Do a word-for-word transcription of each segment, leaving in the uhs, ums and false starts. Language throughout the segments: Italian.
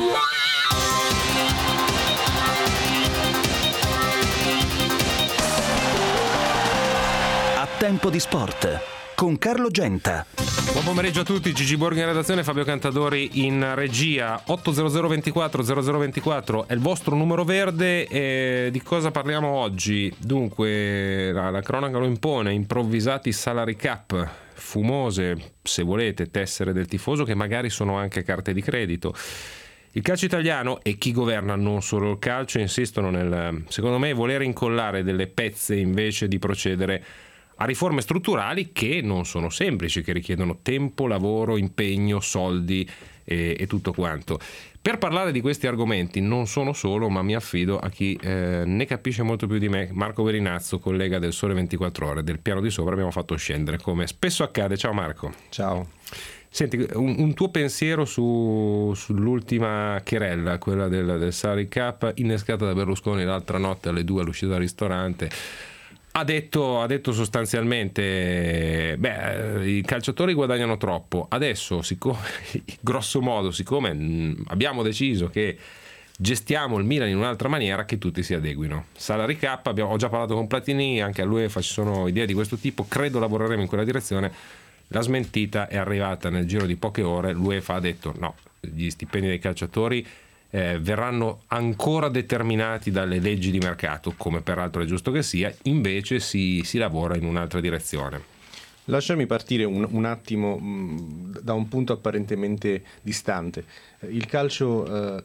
A tempo di sport con Carlo Genta. Buon pomeriggio a tutti, Gigi Borghi in redazione, Fabio Cantadori in regia. otto zero zero ventiquattro zero zero ventiquattro è il vostro numero verde. E di cosa parliamo oggi? Dunque, la, la cronaca lo impone: improvvisati salary cap, fumose, se volete, tessere del tifoso che magari sono anche carte di credito. Il calcio italiano e chi governa non solo il calcio insistono nel, secondo me, voler incollare delle pezze invece di procedere a riforme strutturali che non sono semplici, che richiedono tempo, lavoro, impegno, soldi e, e tutto quanto. Per parlare di questi argomenti non sono solo, ma mi affido a chi eh, ne capisce molto più di me, Marco Verinazzo, collega del Sole ventiquattro Ore. Del piano di sopra abbiamo fatto scendere, come spesso accade. Ciao Marco. Ciao. Senti, un, un tuo pensiero su, sull'ultima querella, quella del, del salary cap, innescata da Berlusconi l'altra notte alle due all'uscita dal ristorante. Ha detto, ha detto sostanzialmente, beh, i calciatori guadagnano troppo, adesso siccome, grosso modo, siccome abbiamo deciso che gestiamo il Milan in un'altra maniera, che tutti si adeguino. Salary cap, abbiamo, ho già parlato con Platini, anche all'UEFA ci sono idee di questo tipo, credo lavoreremo in quella direzione. La smentita è arrivata nel giro di poche ore, l'UEFA ha detto no, gli stipendi dei calciatori Eh, verranno ancora determinati dalle leggi di mercato, come peraltro è giusto che sia, invece si, si lavora in un'altra direzione. Lasciami partire un, un attimo mh, da un punto apparentemente distante. Il calcio eh,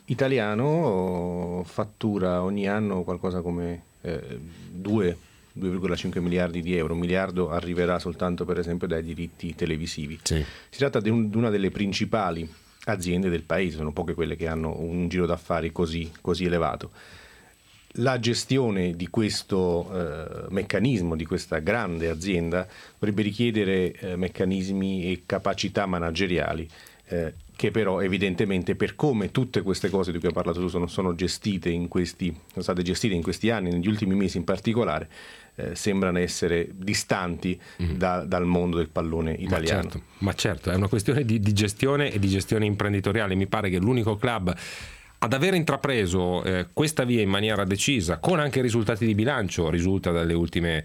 italiano fattura ogni anno qualcosa come eh, due virgola cinque miliardi di euro. Un miliardo arriverà soltanto, per esempio, dai diritti televisivi. Sì. Si tratta di, un, di una delle principali aziende del paese, sono poche quelle che hanno un giro d'affari così, così elevato. La gestione di questo eh, meccanismo, di questa grande azienda, dovrebbe richiedere eh, meccanismi e capacità manageriali eh, che però evidentemente, per come tutte queste cose di cui hai parlato tu sono, sono gestite in questi, sono state gestite in questi anni, negli ultimi mesi in particolare, Eh, sembrano essere distanti mm. da, dal mondo del pallone italiano. Ma certo, ma certo, è una questione di, di gestione e di gestione imprenditoriale. Mi pare che l'unico club ad aver intrapreso eh, questa via in maniera decisa, con anche risultati di bilancio, risulta dalle ultime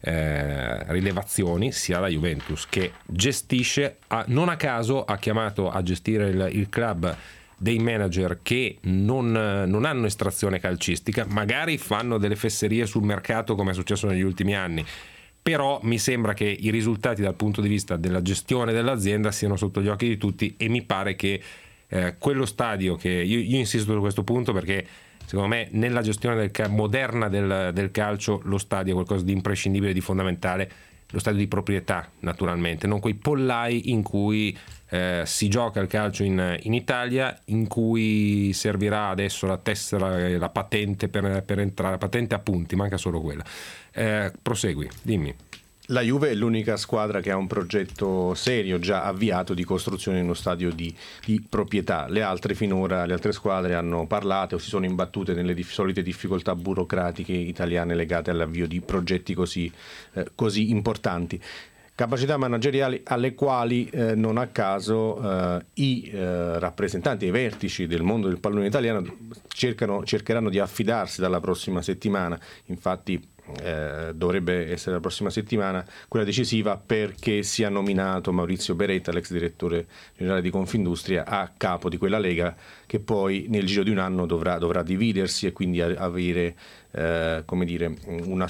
eh, rilevazioni, sia la Juventus, che gestisce, a, non a caso ha chiamato a gestire il, il club dei manager che non, non hanno estrazione calcistica, magari fanno delle fesserie sul mercato come è successo negli ultimi anni, però mi sembra che i risultati dal punto di vista della gestione dell'azienda siano sotto gli occhi di tutti, e mi pare che eh, quello stadio che io, io insisto su questo punto, perché secondo me nella gestione del, moderna del, del calcio lo stadio è qualcosa di imprescindibile, di fondamentale, lo stadio di proprietà naturalmente, non quei pollai in cui eh, si gioca il calcio in, in Italia, in cui servirà adesso la tessera, la patente per, per entrare, la patente a punti, manca solo quella. Eh, prosegui, dimmi. La Juve è l'unica squadra che ha un progetto serio già avviato di costruzione di uno stadio di, di proprietà. Le altre finora, le altre squadre hanno parlato o si sono imbattute nelle dif- solite difficoltà burocratiche italiane legate all'avvio di progetti così, eh, così importanti. Capacità manageriali alle quali eh, non a caso eh, i eh, rappresentanti, i vertici del mondo del pallone italiano cercano, cercheranno di affidarsi dalla prossima settimana. Infatti Eh, dovrebbe essere la prossima settimana quella decisiva, perché sia nominato Maurizio Beretta, l'ex direttore generale di Confindustria, a capo di quella lega che poi nel giro di un anno dovrà, dovrà dividersi e quindi avere eh, come dire, una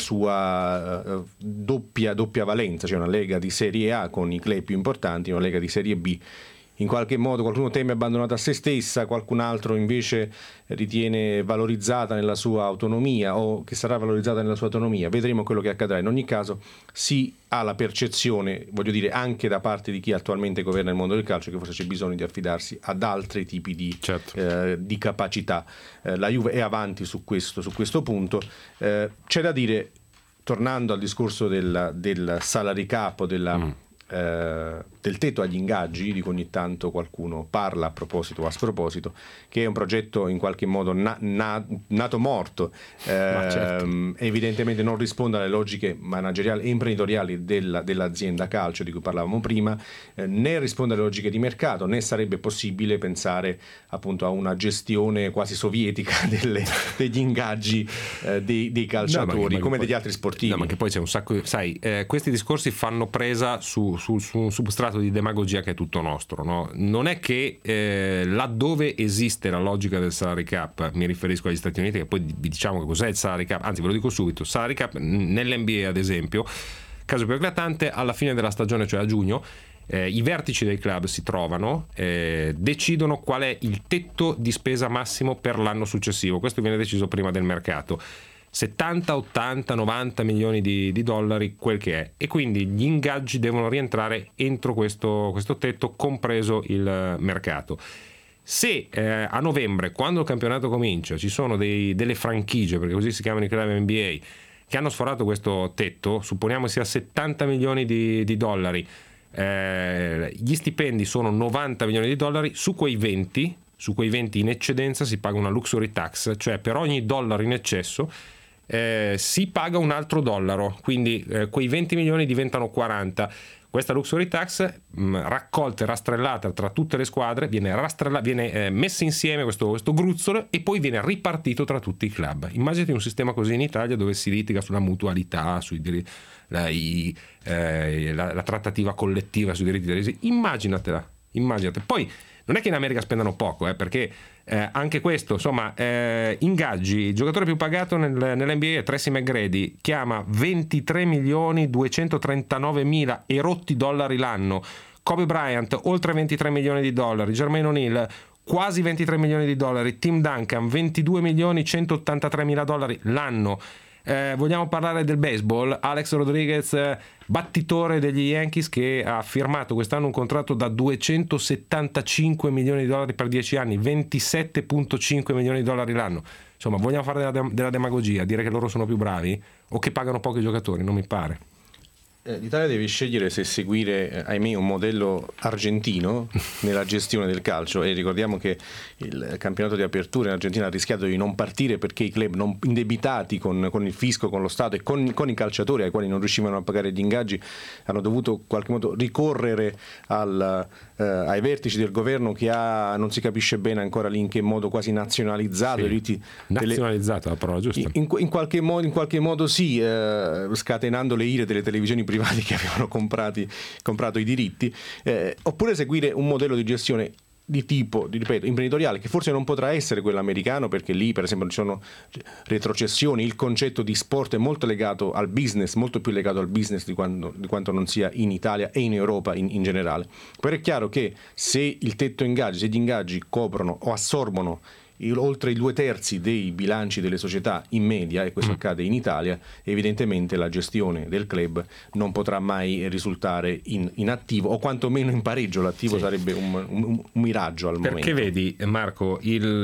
sua eh, doppia, doppia valenza, cioè una lega di Serie A con i club più importanti, una lega di Serie B. In qualche modo qualcuno teme abbandonata a se stessa, qualcun altro invece ritiene valorizzata nella sua autonomia, o che sarà valorizzata nella sua autonomia. Vedremo quello che accadrà. In ogni caso si ha la percezione, voglio dire, anche da parte di chi attualmente governa il mondo del calcio, che forse c'è bisogno di affidarsi ad altri tipi di, certo. eh, di capacità. Eh, la Juve è avanti su questo, su questo punto. Eh, c'è da dire, tornando al discorso del, del salary cap, della mm. eh, del tetto agli ingaggi, di cui ogni tanto qualcuno parla a proposito o a sproposito, che è un progetto in qualche modo na, na, nato morto, eh, certo. Evidentemente non risponde alle logiche manageriali e imprenditoriali della, dell'azienda calcio di cui parlavamo prima, eh, né risponde alle logiche di mercato, né sarebbe possibile pensare appunto a una gestione quasi sovietica delle, degli ingaggi eh, dei, dei calciatori, no, ma, ma come poi, degli altri sportivi. No, ma che poi c'è un sacco, sai, eh, questi discorsi fanno presa su, su, su un substrato di demagogia che è tutto nostro, no? Non è che eh, laddove esiste la logica del salary cap, mi riferisco agli Stati Uniti, che poi vi diciamo che cos'è il salary cap, anzi ve lo dico subito, salary cap nell'N B A ad esempio, caso più eclatante, alla fine della stagione, cioè a giugno, Eh, i vertici dei club si trovano, eh, decidono qual è il tetto di spesa massimo per l'anno successivo. Questo viene deciso prima del mercato, settanta, ottanta, novanta milioni di, di dollari, quel che è, e quindi gli ingaggi devono rientrare entro questo, questo tetto, compreso il mercato. Se eh, a novembre, quando il campionato comincia, ci sono dei, delle franchigie, perché così si chiamano i club N B A, che hanno sforato questo tetto, supponiamo sia settanta milioni di, di dollari, Eh, gli stipendi sono novanta milioni di dollari, su quei venti su quei venti in eccedenza si paga una luxury tax, cioè per ogni dollaro in eccesso eh, si paga un altro dollaro, quindi eh, quei venti milioni diventano quaranta. Questa luxury tax mh, raccolta e rastrellata tra tutte le squadre viene, rastrella- viene eh, messa insieme questo, questo gruzzolo e poi viene ripartito tra tutti i club. Immaginate un sistema così in Italia, dove si litiga sulla mutualità, sui diritti, la, i, eh, la, la trattativa collettiva sui diritti dei immaginatela, immaginate. Poi non è che in America spendano poco, eh, perché eh, anche questo, insomma, eh, ingaggi, il giocatore più pagato nel, nell'N B A è Tracy McGrady, chiama ventitré milioni duecentotrentanove mila e rotti dollari l'anno. Kobe Bryant oltre ventitré milioni di dollari, Jermaine O'Neal quasi ventitré milioni di dollari, Tim Duncan ventidue milioni centottantatré mila dollari l'anno. Eh, vogliamo parlare del baseball? Alex Rodriguez, battitore degli Yankees, che ha firmato quest'anno un contratto da duecentosettantacinque milioni di dollari per dieci anni, ventisette virgola cinque milioni di dollari l'anno. Insomma, vogliamo fare della, della demagogia, dire che loro sono più bravi o che pagano pochi giocatori? Non mi pare. Eh, L'Italia deve scegliere se seguire, eh, ahimè, un modello argentino nella gestione del calcio, e ricordiamo che il campionato di apertura in Argentina ha rischiato di non partire perché i club non indebitati con, con il fisco, con lo Stato e con, con i calciatori ai quali non riuscivano a pagare gli ingaggi hanno dovuto in qualche modo ricorrere al, eh, ai vertici del governo, che ha, non si capisce bene ancora lì in che modo, quasi nazionalizzato. Sì. Nazionalizzato è la parola giusta. In, in, qualche modo, in qualche modo sì, eh, scatenando le ire delle televisioni privati che avevano comprati, comprato i diritti, eh, oppure seguire un modello di gestione di tipo, ripeto, imprenditoriale, che forse non potrà essere quello americano, perché lì per esempio ci sono retrocessioni, il concetto di sport è molto legato al business, molto più legato al business di quanto, di quanto non sia in Italia e in Europa in, in generale. Però è chiaro che se il tetto ingaggi, se gli ingaggi coprono o assorbono oltre i due terzi dei bilanci delle società in media, e questo mm. accade in Italia, evidentemente la gestione del club non potrà mai risultare in, in attivo, o quantomeno in pareggio. L'attivo sì. sarebbe un, un, un miraggio al Perché momento. Perché vedi, Marco,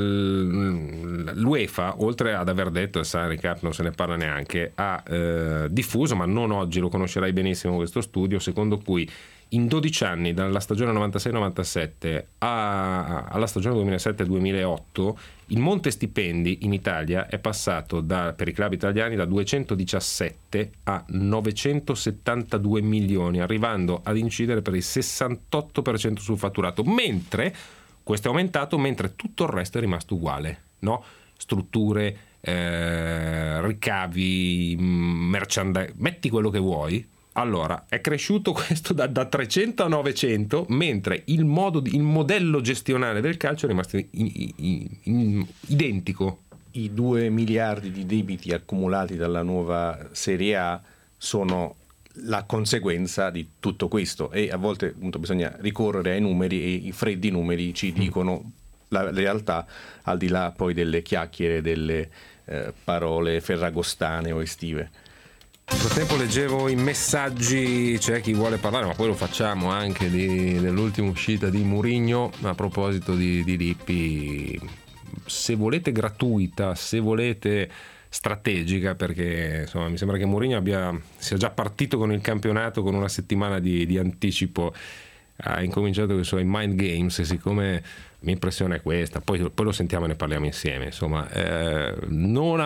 il, l'UEFA, oltre ad aver detto, il salary cap non se ne parla neanche, ha eh, diffuso, ma non oggi, lo conoscerai benissimo questo studio, secondo cui in dodici anni, dalla stagione novantasei novantasette a, alla stagione duemilasette duemilaotto, il monte stipendi in Italia è passato da, per i club italiani, da duecentodiciassette a novecentosettantadue milioni, arrivando ad incidere per il sessantotto per cento sul fatturato, mentre questo è aumentato, mentre tutto il resto è rimasto uguale, no? Strutture, eh, ricavi, merchandise, metti quello che vuoi. Allora, è cresciuto questo da, da trecento a novecento, mentre il, modo di, il modello gestionale del calcio è rimasto in, in, in, identico. I due miliardi di debiti accumulati dalla nuova Serie A sono la conseguenza di tutto questo, e a volte appunto bisogna ricorrere ai numeri, e i freddi numeri ci dicono la realtà, al di là poi delle chiacchiere, delle eh, parole ferragostane o estive. Nel frattempo leggevo i messaggi, c'è chi vuole parlare, ma poi lo facciamo anche di, dell'ultima uscita di Mourinho. A proposito di, di Lippi, se volete gratuita, se volete strategica, perché insomma mi sembra che Mourinho abbia, sia già partito con il campionato con una settimana di, di anticipo. ha incominciato con i suoi mind games, e siccome la mia impressione è questa, poi, poi lo sentiamo e ne parliamo insieme, insomma, eh, non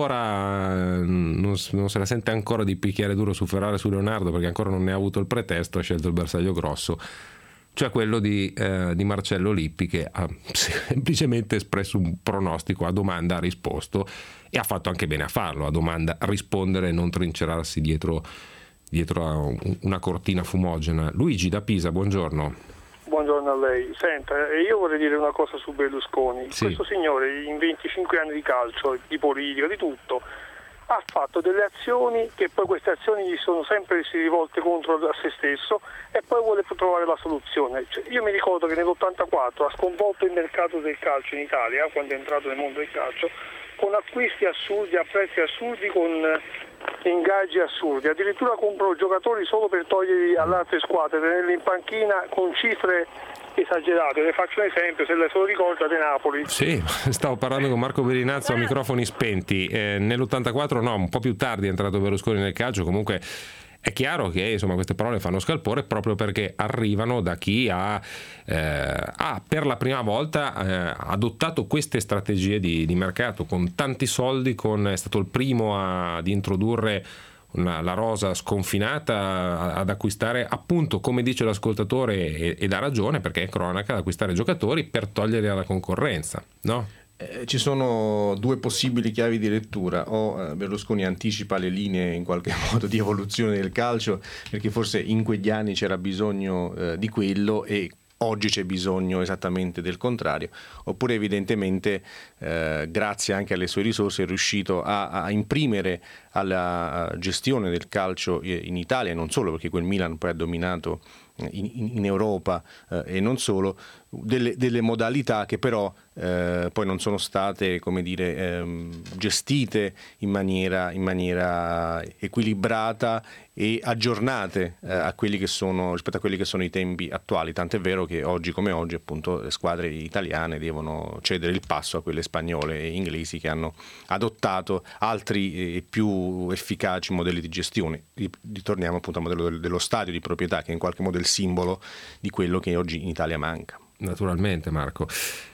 ancora non, non se la sente ancora di picchiare duro su Ferrari, su Leonardo, perché ancora non ne ha avuto il pretesto, ha scelto il bersaglio grosso, cioè quello di, eh, di Marcello Lippi, che ha semplicemente espresso un pronostico, a domanda ha risposto, e ha fatto anche bene a farlo, a domanda a rispondere e non trincerarsi dietro, dietro a una cortina fumogena. Luigi da Pisa, buongiorno. Buongiorno a lei. Senta, io vorrei dire una cosa su Berlusconi. Sì. Questo signore in venticinque anni di calcio, di politica, di tutto, ha fatto delle azioni che poi queste azioni gli sono sempre rivolte contro a se stesso, e poi vuole trovare la soluzione. Cioè, io mi ricordo che nell'ottantaquattro ha sconvolto il mercato del calcio in Italia, quando è entrato nel mondo del calcio, con acquisti assurdi, a prezzi assurdi, con ingaggi assurdi. Addirittura comprò giocatori solo per toglierli alle altre squadre, tenerli in panchina con cifre esagerate. Ne faccio un esempio, se lei se lo ricorda, di Napoli. Sì, stavo parlando con Marco Berinazzo a microfoni spenti. Eh, nell'ottantaquattro no, un po' più tardi è entrato Berlusconi nel calcio. Comunque è chiaro che insomma queste parole fanno scalpore, proprio perché arrivano da chi ha, eh, ha per la prima volta eh, adottato queste strategie di, di mercato con tanti soldi, con, è stato il primo a, ad introdurre una, la rosa sconfinata, ad acquistare, appunto, come dice l'ascoltatore, e, ed ha ragione, perché è cronaca, ad acquistare giocatori per toglierli alla concorrenza, no? Eh, ci sono due possibili chiavi di lettura: o eh, Berlusconi anticipa le linee in qualche modo di evoluzione del calcio, perché forse in quegli anni c'era bisogno eh, di quello e oggi c'è bisogno esattamente del contrario, oppure evidentemente eh, grazie anche alle sue risorse è riuscito a, a imprimere alla gestione del calcio in Italia, e non solo, perché quel Milan poi ha dominato in, in Europa eh, e non solo, delle, delle modalità che però eh, poi non sono state, come dire, ehm, gestite in maniera, in maniera equilibrata e aggiornate eh, a quelli che sono, rispetto a quelli che sono i tempi attuali, tant'è vero che oggi come oggi appunto le squadre italiane devono cedere il passo a quelle spagnole e inglesi, che hanno adottato altri e più efficaci modelli di gestione. Ritorniamo appunto al modello dello stadio di proprietà, che è in qualche modo il simbolo di quello che oggi in Italia manca. Naturalmente, Marco.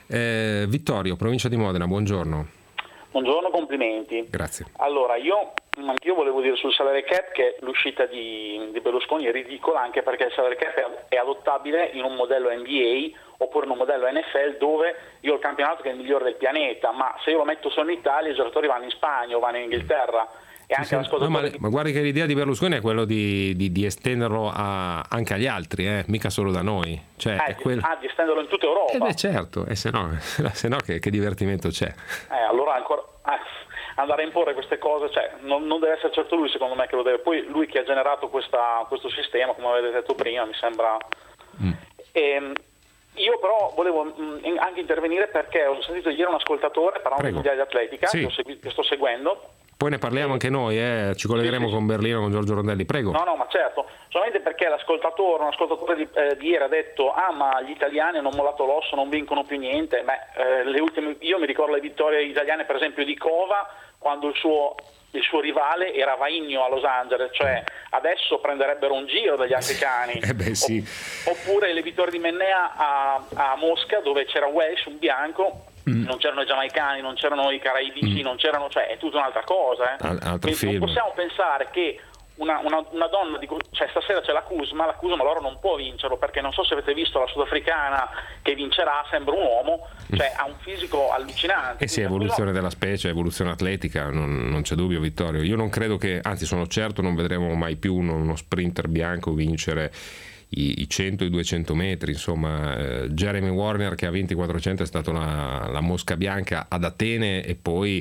eh, Vittorio, provincia di Modena, buongiorno. Buongiorno, complimenti. Grazie. Allora, io anch'io volevo dire sul salary cap che l'uscita di, di Berlusconi è ridicola, anche perché il salary cap è, è adottabile in un modello N B A oppure in un modello N F L, dove io ho il campionato che è il migliore del pianeta, ma se io lo metto solo in Italia i giocatori vanno in Spagna o vanno in Inghilterra. E anche sì, sì. No, ma, ma guardi che l'idea di Berlusconi è quello di, di, di estenderlo a, anche agli altri, eh? Mica solo da noi. Cioè, eh, è quello... Ah, di estenderlo in tutta Europa. Eh beh, certo, e se no, se no che, che divertimento c'è? Eh, allora ancora eh, andare a imporre queste cose, cioè, non, non deve essere certo lui, secondo me, che lo deve. Poi lui che ha generato questa, questo sistema, come avete detto prima, mi sembra. Mm. E, io però volevo mh, anche intervenire perché ho sentito ieri un ascoltatore parlando del mondiale di atletica, sì. che, segui, che sto seguendo. Poi ne parliamo anche noi, eh? Ci collegheremo sì, sì, con Berlino, con Giorgio Rondelli, prego. No, no, ma certo, solamente perché l'ascoltatore, un ascoltatore di, eh, di ieri ha detto ah ma gli italiani hanno mollato l'osso, non vincono più niente. Beh, eh, le ultime, io mi ricordo le vittorie italiane per esempio di Cova, quando il suo, il suo rivale era Vainio a Los Angeles, cioè adesso prenderebbero un giro dagli africani. eh beh, sì. Oppure le vittorie di Mennea a, a Mosca, dove c'era Welsh, un bianco, mm. non c'erano i giamaicani, non c'erano i caraibici, mm. non c'erano, cioè è tutta un'altra cosa. Eh. Al, altro film. Non possiamo pensare che una, una, una donna, di, cioè stasera c'è la Kuzma, la Kuzma loro non può vincerlo, perché non so se avete visto la sudafricana che vincerà, sembra un uomo, cioè ha un fisico allucinante. E sì, evoluzione della specie, evoluzione atletica, non, non c'è dubbio, Vittorio. Io non credo che, anzi sono certo, non vedremo mai più uno, uno sprinter bianco vincere i, i cento, i duecento metri, insomma. eh, Jeremy Warner, che ha vinto i quattrocento, è stata la, la mosca bianca ad Atene e poi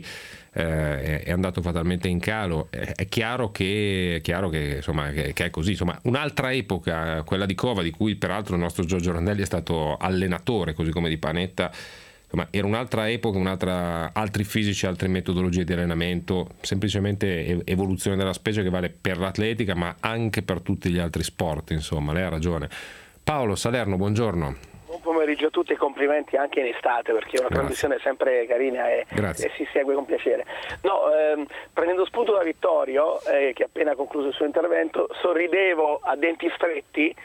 eh, è andato fatalmente in calo. È, è chiaro che, è chiaro che, insomma, che, che è così, insomma, un'altra epoca, quella di Cova, di cui peraltro il nostro Giorgio Rondelli è stato allenatore, così come di Panetta. Insomma, era un'altra epoca, un'altra, altri fisici, altre metodologie di allenamento, semplicemente evoluzione della specie che vale per l'atletica ma anche per tutti gli altri sport, insomma, lei ha ragione. Paolo Salerno, buongiorno. Buon pomeriggio a tutti e complimenti anche in estate, perché è una trasmissione sempre carina e, e si segue con piacere. No, ehm, prendendo spunto da Vittorio, eh, che ha appena concluso il suo intervento, sorridevo a denti stretti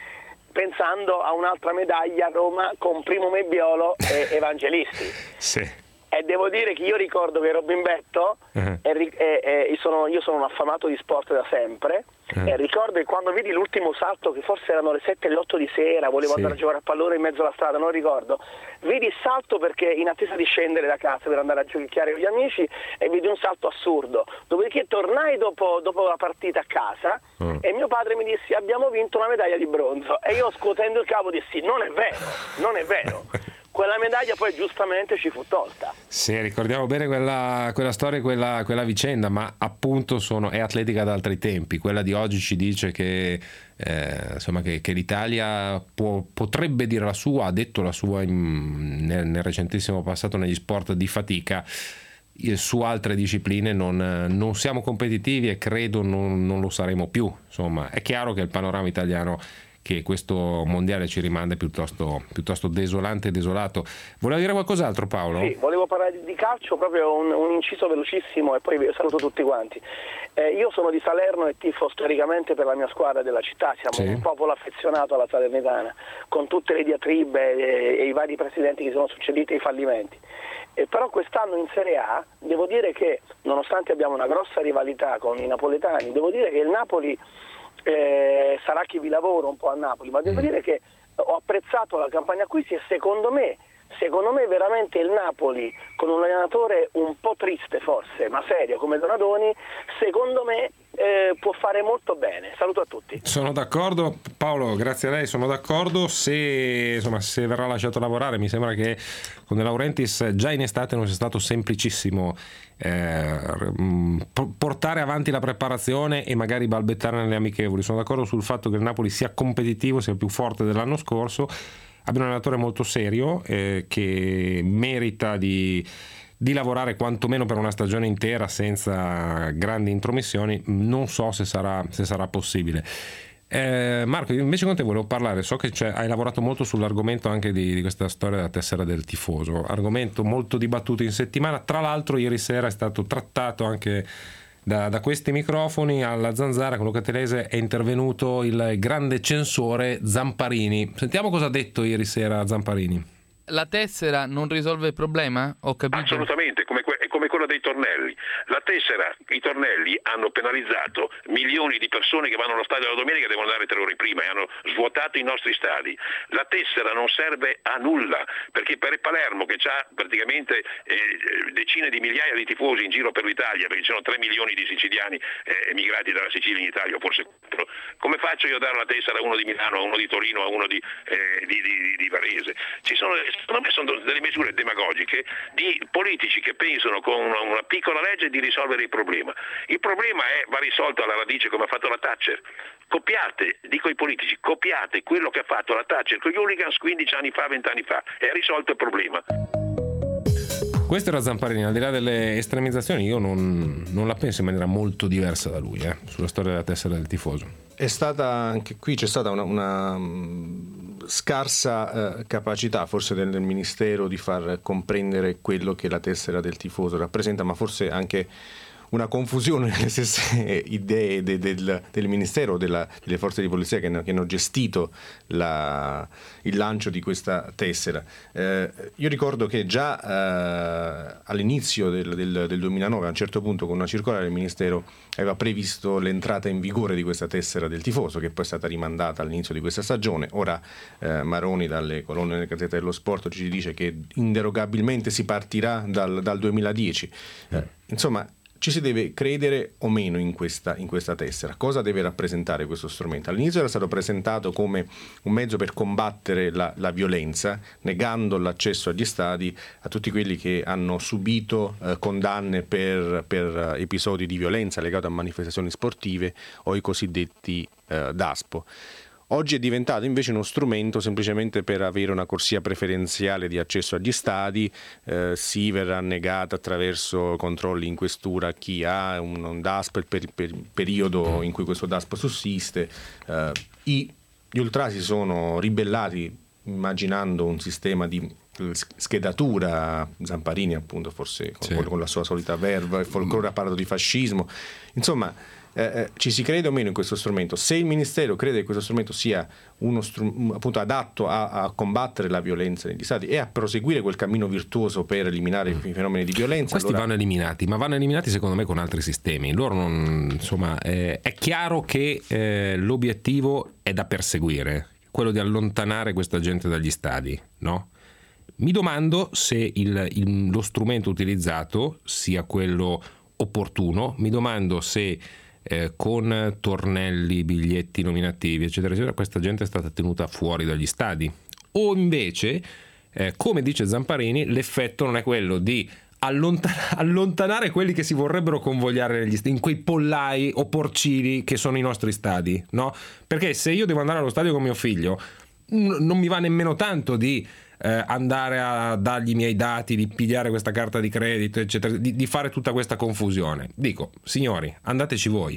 pensando a un'altra medaglia a Roma con Primo Mebbiolo e Evangelisti. Sì. E devo dire che io ricordo che Robin Betto, uh-huh. e, e, e sono, io sono un affamato di sport da sempre, uh-huh. e ricordo che quando vidi l'ultimo salto, che forse erano le sette e le otto di sera, volevo sì. andare a giocare a pallone in mezzo alla strada, non ricordo, vidi il salto perché in attesa di scendere da casa per andare a giochicchiare con gli amici, e vidi un salto assurdo, dopodiché tornai dopo, dopo la partita a casa, uh-huh. e mio padre mi disse: abbiamo vinto una medaglia di bronzo, e io scuotendo il capo dissi: non è vero, non è vero. Quella medaglia poi giustamente ci fu tolta. Sì, ricordiamo bene quella, quella storia, quella, quella vicenda, ma appunto sono, è atletica d'altri tempi. Quella di oggi ci dice che, eh, insomma, che, che l'Italia può, potrebbe dire la sua, ha detto la sua in, nel, nel recentissimo passato negli sport di fatica. Su altre discipline non, non siamo competitivi e credo non, non lo saremo più. Insomma, è chiaro che il panorama italiano, che questo mondiale ci rimanda piuttosto, piuttosto desolante e desolato. Voleva dire qualcos'altro, Paolo? Sì, volevo parlare di calcio, proprio un, un inciso velocissimo, e poi vi saluto tutti quanti. Eh, io sono di Salerno e tifo storicamente per la mia squadra della città, siamo sì. un popolo affezionato alla Salernitana, con tutte le diatribe e, e i vari presidenti che sono succediti e i fallimenti. Eh, però quest'anno in Serie A devo dire che, nonostante abbiamo una grossa rivalità con i napoletani, devo dire che il Napoli Eh, sarà che vi lavoro un po' a Napoli, ma devo dire che ho apprezzato la campagna acquisti, e secondo me secondo me veramente il Napoli, con un allenatore un po' triste forse, ma serio come Donadoni, secondo me eh, può fare molto bene. Saluto a tutti. Sono d'accordo, Paolo, grazie a lei, sono d'accordo. Se, insomma, se verrà lasciato lavorare, mi sembra che con De Laurentiis già in estate non sia stato semplicissimo eh, portare avanti la preparazione e magari balbettare nelle amichevoli. Sono d'accordo sul fatto che il Napoli sia competitivo, sia più forte dell'anno scorso, abbia un allenatore molto serio eh, che merita di, di lavorare quantomeno per una stagione intera senza grandi intromissioni. Non so se sarà, se sarà possibile. Eh, Marco, invece con te volevo parlare, so che hai lavorato molto sull'argomento anche di, di questa storia della tessera del tifoso, argomento molto dibattuto in settimana. Tra l'altro ieri sera è stato trattato anche Da, da questi microfoni. Alla Zanzara con Luca Telese è intervenuto il grande censore Zamparini. Sentiamo cosa ha detto ieri sera Zamparini. La tessera non risolve il problema? Ho capito. Assolutamente, come, que- come quello dei tornelli. La tessera, i tornelli hanno penalizzato milioni di persone che vanno allo stadio la domenica e devono andare tre ore prima, e hanno svuotato i nostri stadi. La tessera non serve a nulla, perché per Palermo, che ha praticamente eh, decine di migliaia di tifosi in giro per l'Italia, perché ci sono tre milioni di siciliani eh, emigrati dalla Sicilia in Italia, o forse quattro, come faccio io a dare la tessera a uno di Milano, a uno di Torino, a uno di, eh, di, di, di, di Varese? Ci sono, secondo me sono delle misure demagogiche di politici che pensano con una, una piccola legge di risolvere il problema. Il problema è, va risolto alla radice, come ha fatto la Thatcher. Copiate, dico ai politici, copiate quello che ha fatto la Thatcher con gli hooligans quindici anni fa, venti anni fa, e ha risolto il problema. Questo era Zamparini. Al di là delle estremizzazioni, io non, non la penso in maniera molto diversa da lui eh, sulla storia della tessera del tifoso. È stata anche qui c'è stata una, una scarsa eh, capacità forse del, del Ministero di far comprendere quello che la tessera del tifoso rappresenta, ma forse anche una confusione nelle stesse idee de, del, del Ministero, della, delle forze di polizia che hanno, che hanno gestito la, il lancio di questa tessera. Eh, io ricordo che già eh, all'inizio del, del, del duemilanove, a un certo punto, con una circolare del Ministero aveva previsto l'entrata in vigore di questa tessera del tifoso, che poi è stata rimandata all'inizio di questa stagione. Ora eh, Maroni, dalle colonne della Gazzetta dello Sport, ci dice che inderogabilmente si partirà dal, dal duemiladieci. Eh, insomma, ci si deve credere o meno in questa, in questa tessera? Cosa deve rappresentare questo strumento? All'inizio era stato presentato come un mezzo per combattere la, la violenza, negando l'accesso agli stadi a tutti quelli che hanno subito eh, condanne per, per episodi di violenza legati a manifestazioni sportive o i cosiddetti eh, DASPO. Oggi è diventato invece uno strumento semplicemente per avere una corsia preferenziale di accesso agli stadi, eh, si verrà negata attraverso controlli in questura a chi ha un, un DASPO per il per, periodo in cui questo DASPO sussiste. Eh, i, gli ultras si sono ribellati immaginando un sistema di schedatura, Zamparini appunto forse con, sì. con la sua solita verve, il folklore ha parlato di fascismo, insomma. eh, ci si crede o meno in questo strumento. Se il Ministero crede che questo strumento sia uno strum- appunto adatto a, a combattere la violenza negli stati e a proseguire quel cammino virtuoso per eliminare mm. i fenomeni di violenza, questi allora... vanno eliminati, ma vanno eliminati secondo me con altri sistemi. Loro non, insomma, eh, è chiaro che eh, l'obiettivo è da perseguire, quello di allontanare questa gente dagli stadi, no? Mi domando se il, il, lo strumento utilizzato sia quello opportuno, mi domando se eh, con tornelli, biglietti nominativi, eccetera, eccetera, questa gente è stata tenuta fuori dagli stadi. O invece, eh, come dice Zamparini, l'effetto non è quello di allontan- allontanare quelli che si vorrebbero convogliare negli stadi, in quei pollai o porcini che sono i nostri stadi, no? Perché se io devo andare allo stadio con mio figlio, n- non mi va nemmeno tanto di Eh, andare a dargli i miei dati, di pigliare questa carta di credito, eccetera, di, di fare tutta questa confusione. Dico, signori, andateci voi.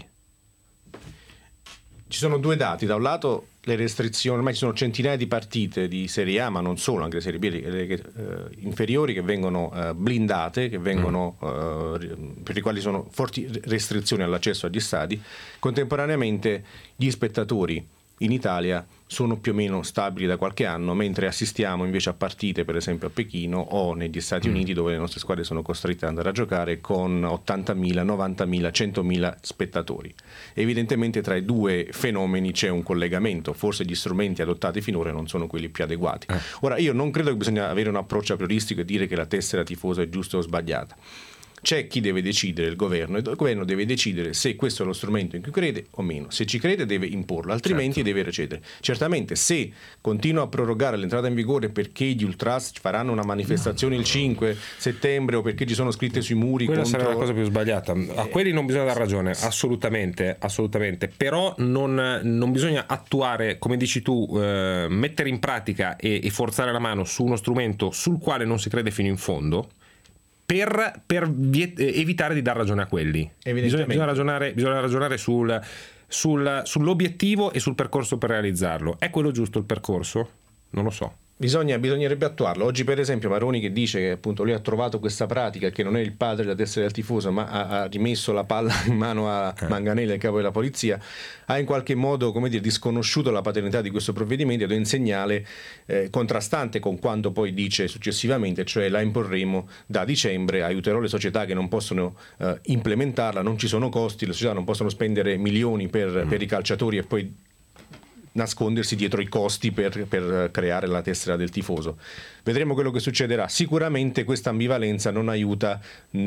Ci sono due dati: da un lato le restrizioni, ormai ci sono centinaia di partite di Serie A, ma non solo, anche le Serie B, le, eh, inferiori, che vengono eh, blindate, che vengono, mm. eh, per i quali sono forti restrizioni all'accesso agli stadi. Contemporaneamente gli spettatori in Italia sono più o meno stabili da qualche anno, mentre assistiamo invece a partite, per esempio a Pechino o negli Stati Uniti, dove le nostre squadre sono costrette ad andare a giocare con ottantamila, novantamila, centomila spettatori. Evidentemente tra i due fenomeni c'è un collegamento, forse gli strumenti adottati finora non sono quelli più adeguati. Eh. Ora, io non credo che bisogna avere un approccio aprioristico e dire che la tessera tifosa è giusta o sbagliata. C'è chi deve decidere, il governo, e il governo deve decidere se questo è lo strumento in cui crede o meno. Se ci crede deve imporlo, altrimenti certo. deve recedere. Certamente se continua a prorogare l'entrata in vigore perché gli ultras faranno una manifestazione il cinque settembre o perché ci sono scritte sui muri quella contro... sarà la cosa più sbagliata. A quelli non bisogna dar ragione, assolutamente, assolutamente. Però non, non bisogna attuare, come dici tu, eh, mettere in pratica e, e forzare la mano su uno strumento sul quale non si crede fino in fondo, per, per viet- evitare di dar ragione a quelli. Bisogna, bisogna ragionare, bisogna ragionare sul, sul, sull'obiettivo e sul percorso per realizzarlo. È quello giusto il percorso? Non lo so. Bisogna, bisognerebbe attuarlo. Oggi per esempio Maroni, che dice che appunto lui ha trovato questa pratica, che non è il padre della tessera del tifoso, ma ha, ha rimesso la palla in mano a Manganelli, il capo della polizia, ha in qualche modo, come dire, disconosciuto la paternità di questo provvedimento ed è un segnale eh, contrastante con quanto poi dice successivamente, cioè la imporremo da dicembre, aiuterò le società che non possono eh, implementarla, non ci sono costi, le società non possono spendere milioni per, mm. per i calciatori e poi nascondersi dietro i costi per, per creare la tessera del tifoso. Vedremo quello che succederà. Sicuramente questa ambivalenza non aiuta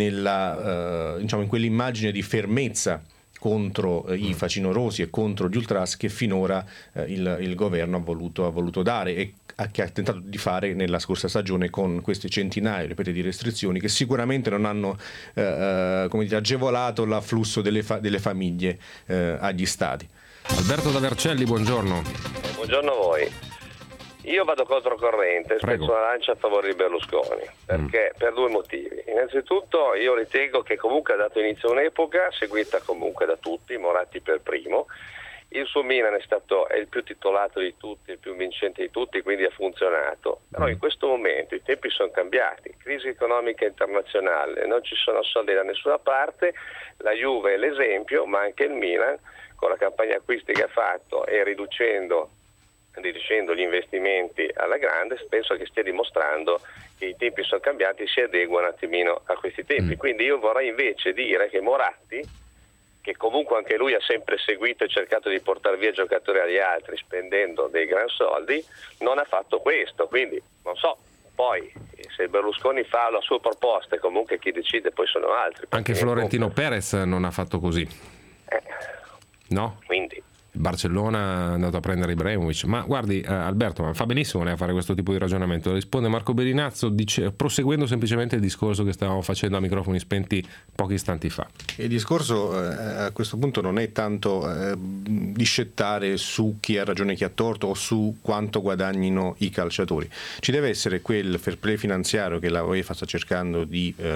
nella, eh, diciamo in quell'immagine di fermezza contro eh, i facinorosi e contro gli ultras che finora eh, il, il governo ha voluto, ha voluto dare e che ha tentato di fare nella scorsa stagione con queste centinaia, ripeto, di restrizioni che sicuramente non hanno eh, come dire, agevolato l'afflusso delle, fa- delle famiglie eh, agli stadi. Alberto da Vercelli, buongiorno. Buongiorno a voi. Io vado controcorrente, Prego. spezzo una lancia a favore di Berlusconi, perché mm. per due motivi. Innanzitutto io ritengo che comunque ha dato inizio a un'epoca seguita comunque da tutti, Moratti per primo. Il suo Milan è stato è il più titolato di tutti, il più vincente di tutti, quindi ha funzionato. Però in questo momento i tempi sono cambiati, crisi economica internazionale, non ci sono soldi da nessuna parte, la Juve è l'esempio, ma anche il Milan con la campagna acquisti che ha fatto e riducendo, riducendo gli investimenti alla grande, penso che stia dimostrando che i tempi sono cambiati e si adegua un attimino a questi tempi. Mm. Quindi io vorrei invece dire che Moratti, che comunque anche lui ha sempre seguito e cercato di portare via giocatori agli altri spendendo dei gran soldi, non ha fatto questo. Quindi non so, poi se Berlusconi fa la sua proposta e comunque chi decide poi sono altri. Anche Florentino comunque... Perez non ha fatto così. Eh. No? Quindi Barcellona è andato a prendere Ibrahimovic. Ma guardi, eh, Alberto, ma fa benissimo lei a fare questo tipo di ragionamento. Risponde Marco Bellinazzo dice, proseguendo semplicemente il discorso che stavamo facendo a microfoni spenti pochi istanti fa. Il discorso eh, a questo punto non è tanto eh, discettare su chi ha ragione e chi ha torto o su quanto guadagnino i calciatori. Ci deve essere quel fair play finanziario che la UEFA sta cercando di eh,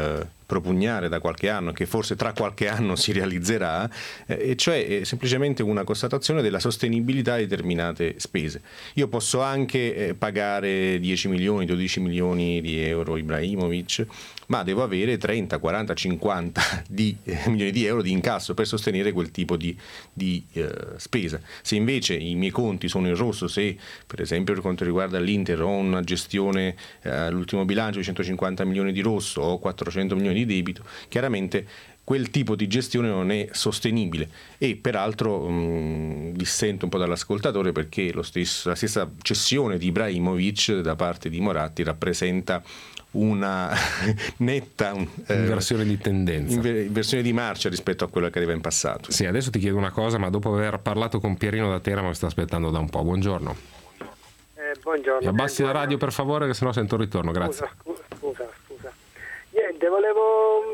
propugnare da qualche anno, che forse tra qualche anno si realizzerà, eh, e cioè è semplicemente una constatazione della sostenibilità di determinate spese. Io posso anche eh, pagare dieci milioni, dodici milioni di euro Ibrahimovic, ma devo avere trenta, quaranta, cinquanta di, eh, milioni di euro di incasso per sostenere quel tipo di, di eh, spesa. Se invece i miei conti sono in rosso, se per esempio per quanto riguarda l'Inter ho una gestione eh, all'ultimo bilancio di centocinquanta milioni di rosso o quattrocento milioni di debito, chiaramente quel tipo di gestione non è sostenibile. E peraltro mh, dissento un po' dall'ascoltatore, perché lo stesso, la stessa cessione di Ibrahimovic da parte di Moratti rappresenta una netta eh, inversione di tendenza, inversione di marcia rispetto a quello che accadeva in passato. Sì, adesso ti chiedo una cosa, ma dopo aver parlato con Pierino da Teramo, mi sta aspettando da un po'. Buongiorno. Eh, buongiorno. Mi abbassi la radio per favore, che sennò sento il ritorno. Grazie. Scusa, scusa, scusa. Niente, volevo,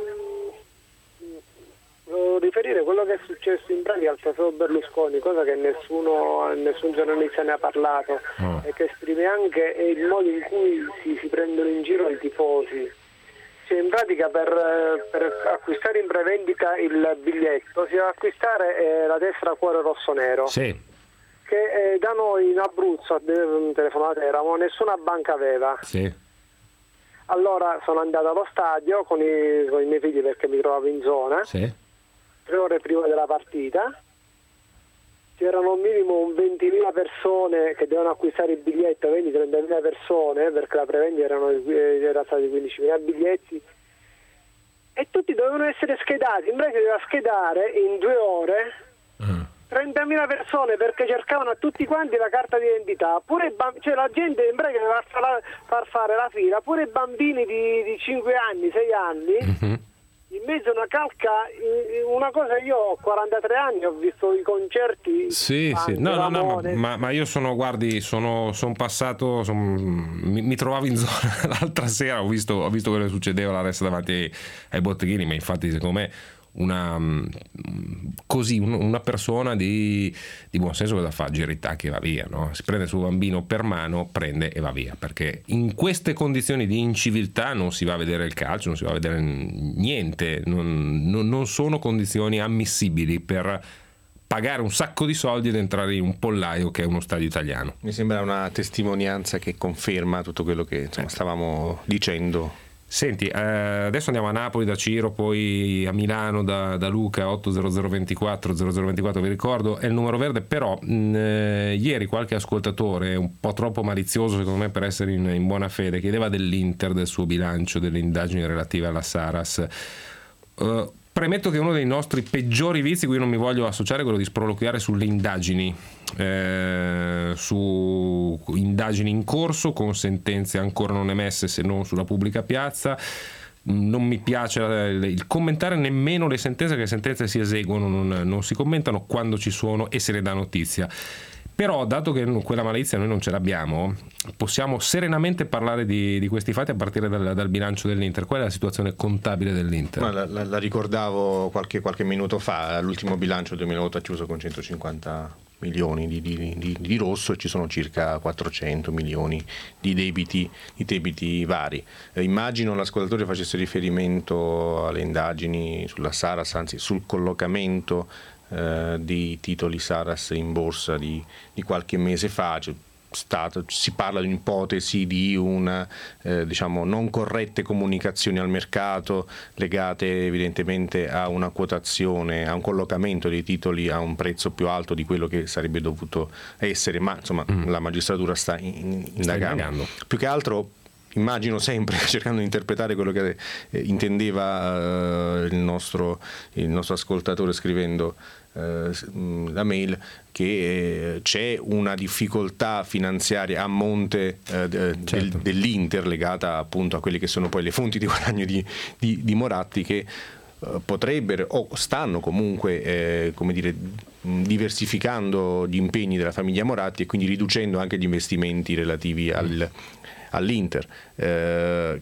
volevo riferire quello che è successo in pratica al professor Berlusconi, cosa che nessuno, nessun giornalista ne ha parlato, oh. e che esprime anche il modo in cui si, si prendono in giro i tifosi. Cioè, in pratica per, per acquistare in prevendita il biglietto si deve acquistare eh, la tessera cuore rosso nero. Sì. Che eh, da noi in Abruzzo, a telefonata eravamo, nessuna banca aveva. Sì. Allora sono andato allo stadio con i, con i miei figli, perché mi trovavo in zona, sì. tre ore prima della partita. C'erano un minimo un ventimila persone che devono acquistare il biglietto, venti trentamila persone, perché la prevendita erano, era stati quindicimila biglietti, e tutti dovevano essere schedati. Invece doveva schedare in due ore mm. trentamila persone, perché cercavano a tutti quanti la carta d'identità. Pure i bamb- cioè la gente in pratica doveva far, far fare la fila, pure i bambini di, di cinque anni, sei anni, mm-hmm. in mezzo a una calca. Una cosa, io ho quarantatré anni, ho visto i concerti. Sì, sì. No, no, no, ma, ma, ma io sono, guardi, sono, sono passato, son, mi, mi trovavo in zona l'altra sera, ho visto, ho visto quello che succedeva, la resta davanti ai, ai botteghini, ma infatti secondo me una così una persona di, di buon senso cosa fa? Gira i tacchi e va via, no? Si prende il suo bambino per mano, prende e va via, perché in queste condizioni di inciviltà non si va a vedere il calcio, non si va a vedere niente, non, non, non sono condizioni ammissibili per pagare un sacco di soldi ed entrare in un pollaio che è uno stadio italiano. Mi sembra una testimonianza che conferma tutto quello che insomma, stavamo dicendo. Senti, eh, adesso andiamo a Napoli da Ciro, poi a Milano da, da Luca. Otto zero zero ventiquattro zero zero ventiquattro, vi ricordo, è il numero verde. Però mh, eh, ieri qualche ascoltatore, un po' troppo malizioso secondo me per essere in, in buona fede, chiedeva dell'Inter, del suo bilancio, delle indagini relative alla Saras. Uh, Premetto che uno dei nostri peggiori vizi, cui non mi voglio associare, è quello di sproloquiare sulle indagini, eh, su indagini in corso con sentenze ancora non emesse, se non sulla pubblica piazza. Non mi piace il commentare nemmeno le sentenze, che le sentenze si eseguono, non, non si commentano quando ci sono e se ne dà notizia. Però, dato che quella malizia noi non ce l'abbiamo, possiamo serenamente parlare di, di questi fatti a partire dal, dal bilancio dell'Inter. Qual è la situazione contabile dell'Inter? Ma la, la, la ricordavo qualche, qualche minuto fa. L'ultimo bilancio del duemilaotto ha chiuso con centocinquanta milioni di, di, di, di rosso, e ci sono circa quattrocento milioni di debiti, di debiti vari. Eh, immagino l'ascoltatore facesse riferimento alle indagini sulla Saras, anzi sul collocamento eh, di titoli Saras in borsa di, di qualche mese fa. C'è stato, si parla di un'ipotesi di una eh, diciamo non corrette comunicazioni al mercato, legate evidentemente a una quotazione, a un collocamento dei titoli a un prezzo più alto di quello che sarebbe dovuto essere, ma insomma mm. la magistratura sta in, in, indagando. indagando più che altro. Immagino sempre, cercando di interpretare quello che eh, intendeva eh, il, nostro, il nostro ascoltatore scrivendo eh, la mail, che eh, c'è una difficoltà finanziaria a monte eh, de, certo. del, dell'Inter, legata appunto a quelle che sono poi le fonti di guadagno di, di, di Moratti, che eh, potrebbero o stanno comunque eh, come dire, diversificando gli impegni della famiglia Moratti e quindi riducendo anche gli investimenti relativi al all'Inter. Eh,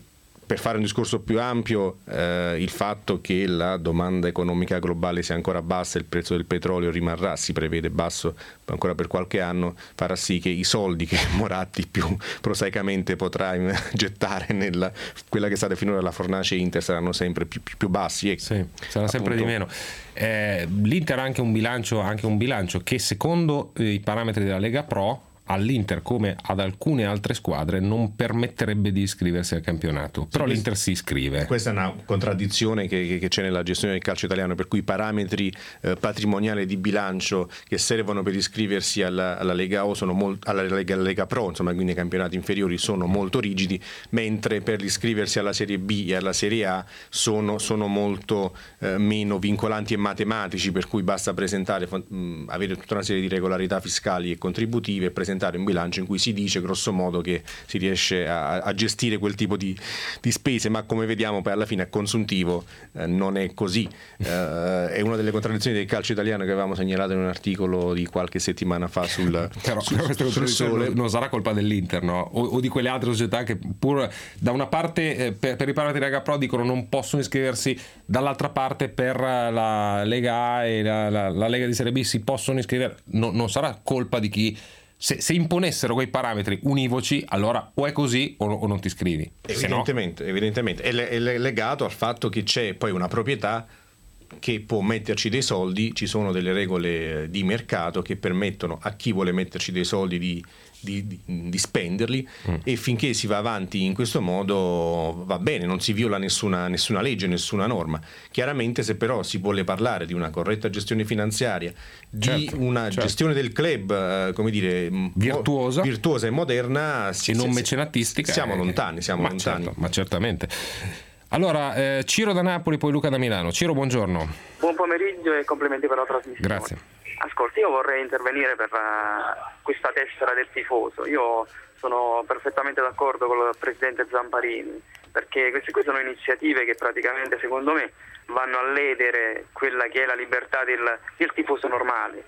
per fare un discorso più ampio, eh, il fatto che la domanda economica globale sia ancora bassa e il prezzo del petrolio rimarrà, si prevede basso ancora per qualche anno, farà sì che i soldi che Moratti più prosaicamente potrà gettare nella quella che è stata finora la fornace Inter saranno sempre più, più, più bassi. E, sì, sarà sempre appunto, di meno. Eh, L'Inter ha anche un bilancio, anche un bilancio che secondo i parametri della Lega Pro all'Inter come ad alcune altre squadre non permetterebbe di iscriversi al campionato, però sì, l'Inter si iscrive. Questa è una contraddizione che, che c'è nella gestione del calcio italiano, per cui i parametri eh, patrimoniali di bilancio che servono per iscriversi alla, alla Lega O sono molto, alla Lega, Lega Pro, insomma, quindi ai campionati inferiori, sono molto rigidi, mentre per iscriversi alla Serie B e alla Serie A sono, sono molto eh, meno vincolanti e matematici, per cui basta presentare mh, avere tutta una serie di regolarità fiscali e contributive e presentare un bilancio in cui si dice grosso modo che si riesce a, a gestire quel tipo di, di spese, ma come vediamo poi alla fine a consuntivo eh, non è così. Eh, è una delle contraddizioni del calcio italiano che avevamo segnalato in un articolo di qualche settimana fa sul, però, sul, sul, sul Sole. Non sarà colpa dell'Inter, no? o, o di quelle altre società che pur da una parte eh, per, per i parametri Lega Pro dicono non possono iscriversi, dall'altra parte per la Lega A e la, la, la Lega di Serie B si possono iscrivere. No, non sarà colpa di chi. Se, se imponessero quei parametri univoci, allora o è così o, o non ti iscrivi. Evidentemente, no... evidentemente. È, è legato al fatto che c'è poi una proprietà che può metterci dei soldi, ci sono delle regole di mercato che permettono a chi vuole metterci dei soldi di, di, di, di spenderli, mm. e finché si va avanti in questo modo va bene, non si viola nessuna, nessuna legge, nessuna norma. Chiaramente se però si vuole parlare di una corretta gestione finanziaria, di certo, una certo. gestione del club eh, come dire virtuosa, virtuosa e moderna e non mecenatistica, siamo eh, lontani, siamo ma lontani. Certo, ma certamente. Allora, eh, Ciro da Napoli, poi Luca da Milano. Ciro, buongiorno. Buon pomeriggio e complimenti per la trasmissione. Grazie. Ascolti, io vorrei intervenire per uh, questa tessera del tifoso. Io sono perfettamente d'accordo con il presidente Zamparini, perché queste qui sono iniziative che praticamente secondo me vanno a ledere quella che è la libertà del, del tifoso normale.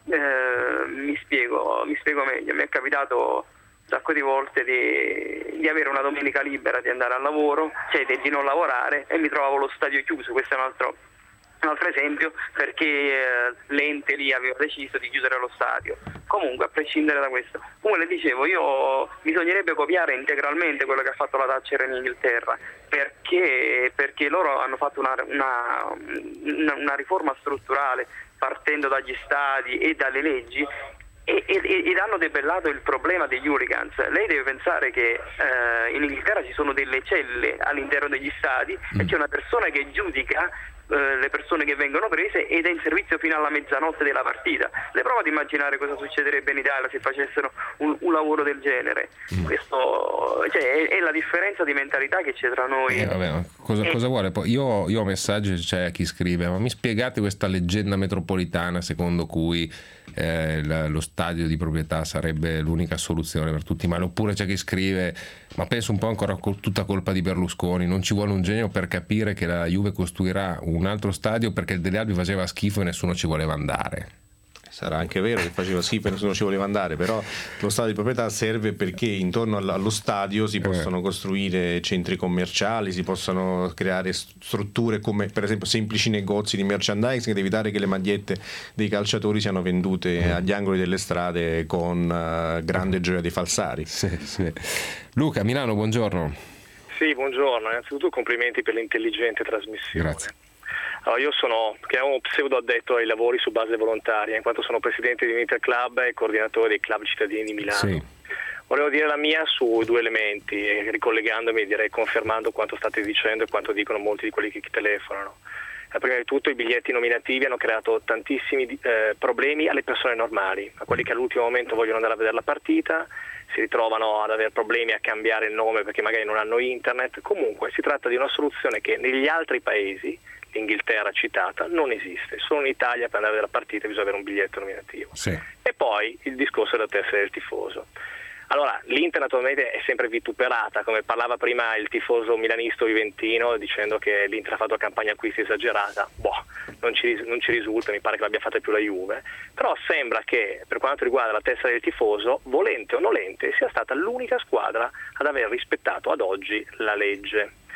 Eh, mi spiego, mi spiego meglio. Mi è capitato un sacco di volte di, di avere una domenica libera, di andare al lavoro, cioè di, di non lavorare, e mi trovavo lo stadio chiuso. Questo è un altro, un altro esempio, perché eh, l'ente lì aveva deciso di chiudere lo stadio. Comunque, a prescindere da questo, come le dicevo, io bisognerebbe copiare integralmente quello che ha fatto la Thatcher in Inghilterra, perché, perché loro hanno fatto una, una, una, una riforma strutturale partendo dagli stadi e dalle leggi, ed hanno debellato il problema degli hooligans. Lei deve pensare che eh, in Inghilterra ci sono delle celle all'interno degli stadi mm. e c'è una persona che giudica eh, le persone che vengono prese ed è in servizio fino alla mezzanotte della partita. Le provo ad immaginare cosa succederebbe in Italia se facessero un, un lavoro del genere. Mm. Questo cioè, è, è la differenza di mentalità che c'è tra noi. Eh, vabbè, cosa, e... cosa vuole? Poi io, io ho messaggi, c'è chi scrive: ma mi spiegate questa leggenda metropolitana secondo cui Eh, la, lo stadio di proprietà sarebbe l'unica soluzione per tutti i mali? Oppure c'è chi scrive: ma penso un po' ancora col, tutta colpa di Berlusconi, non ci vuole un genio per capire che la Juve costruirà un altro stadio perché il degli Alpi faceva schifo e nessuno ci voleva andare. Sarà anche vero che faceva schifo e nessuno ci voleva andare, però lo stadio di proprietà serve perché intorno allo stadio si possono costruire centri commerciali, si possono creare strutture come per esempio semplici negozi di merchandising ed evitare che le magliette dei calciatori siano vendute agli angoli delle strade con uh, grande gioia dei falsari. Sì, sì. Luca, Milano, buongiorno. Sì, buongiorno. Innanzitutto complimenti per l'intelligente trasmissione. Grazie. Allora, io sono un pseudo addetto ai lavori su base volontaria, in quanto sono presidente di Inter Club e coordinatore dei club cittadini di Milano. Sì. Volevo dire la mia su due elementi, e ricollegandomi direi confermando quanto state dicendo e quanto dicono molti di quelli che telefonano. Prima di tutto i biglietti nominativi hanno creato tantissimi eh, problemi alle persone normali, a quelli che all'ultimo momento vogliono andare a vedere la partita, si ritrovano ad avere problemi a cambiare il nome perché magari non hanno internet. Comunque si tratta di una soluzione che negli altri paesi, l'Inghilterra citata, non esiste. Solo in Italia per andare a vedere la partita bisogna avere un biglietto nominativo. Sì. E poi il discorso della tessera del tifoso. Allora, l'Inter naturalmente è sempre vituperata, come parlava prima il tifoso milanista o juventino dicendo che l'Inter ha fatto la campagna acquisti esagerata. Boh, non ci, non ci risulta, mi pare che l'abbia fatta più la Juve, però sembra che per quanto riguarda la tessera del tifoso, volente o nolente, sia stata l'unica squadra ad aver rispettato ad oggi la legge.